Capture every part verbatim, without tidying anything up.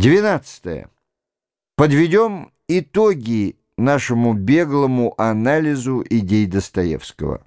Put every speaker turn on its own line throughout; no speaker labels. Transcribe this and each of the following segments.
Двенадцатое. Подведем итоги нашему беглому анализу идей Достоевского.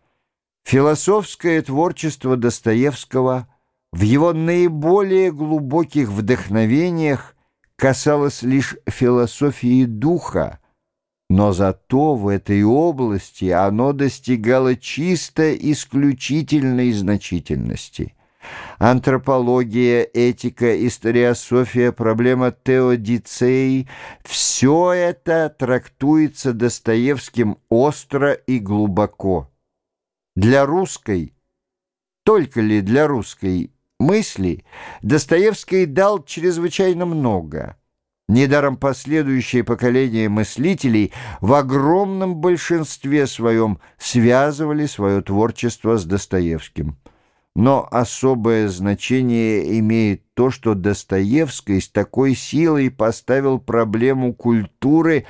Философское творчество Достоевского в его наиболее глубоких вдохновениях касалось лишь философии духа, но зато в этой области оно достигало чисто исключительной значительности. Антропология, этика, историософия, проблема теодицеи — все это трактуется Достоевским остро и глубоко. Для русской, только ли для русской мысли, Достоевский дал чрезвычайно много. Недаром последующие поколения мыслителей в огромном большинстве своем связывали свое творчество с Достоевским. Но особое значение имеет то, что Достоевский с такой силой поставил проблему культуры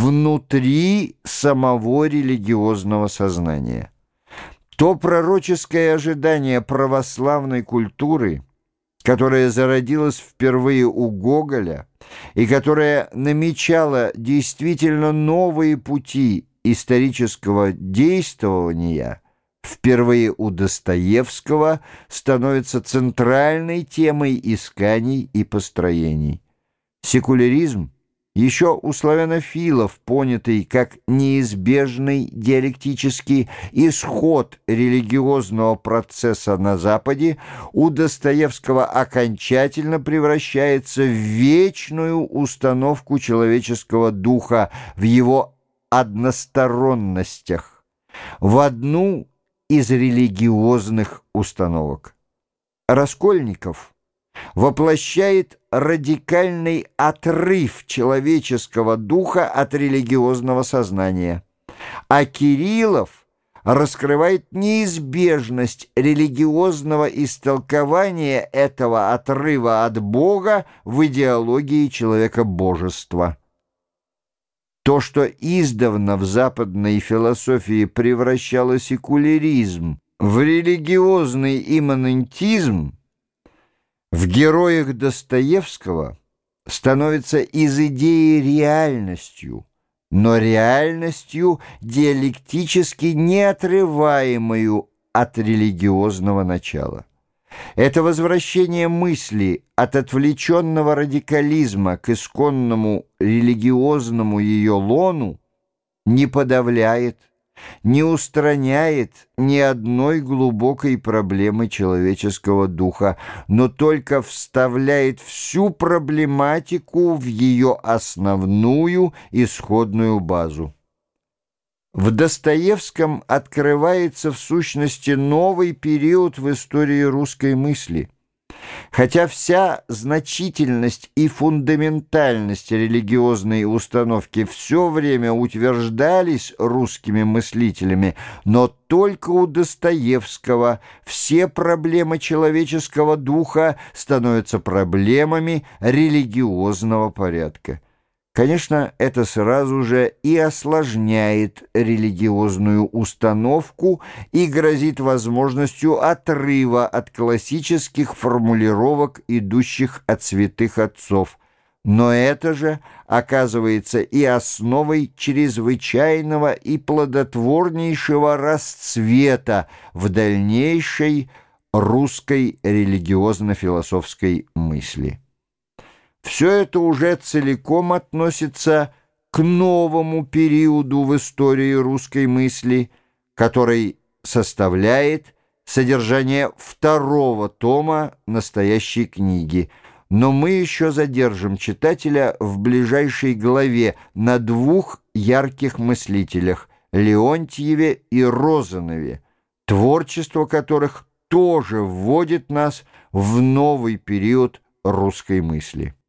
внутри самого религиозного сознания. То пророческое ожидание православной культуры, которое зародилось впервые у Гоголя и которое намечало действительно новые пути исторического действования, впервые у Достоевского становится центральной темой исканий и построений. Секуляризм, еще у славянофилов понятый как неизбежный диалектический исход религиозного процесса на Западе, у Достоевского окончательно превращается в вечную установку человеческого духа в его односторонностях, в одну из религиозных установок. Раскольников воплощает радикальный отрыв человеческого духа от религиозного сознания, а Кириллов раскрывает неизбежность религиозного истолкования этого отрыва от Бога в идеологии человека-божества. То, что издавна в западной философии превращало секуляризм в религиозный имманентизм, в героях Достоевского становится из идеи реальностью, но реальностью диалектически неотрываемую от религиозного начала. Это возвращение мысли от отвлеченного радикализма к исконному религиозному ее лону не подавляет, не устраняет ни одной глубокой проблемы человеческого духа, но только вставляет всю проблематику в ее основную исходную базу. В Достоевском открывается в сущности новый период в истории русской мысли. Хотя вся значительность и фундаментальность религиозной установки все время утверждались русскими мыслителями, но только у Достоевского все проблемы человеческого духа становятся проблемами религиозного порядка. Конечно, это сразу же и осложняет религиозную установку и грозит возможностью отрыва от классических формулировок, идущих от святых отцов. Но это же оказывается и основой чрезвычайного и плодотворнейшего расцвета в дальнейшей русской религиозно-философской мысли. Все это уже целиком относится к новому периоду в истории русской мысли, который составляет содержание второго тома настоящей книги. Но мы еще задержим читателя в ближайшей главе на двух ярких мыслителях – Леонтьеве и Розанове, творчество которых тоже вводит нас в новый период русской мысли.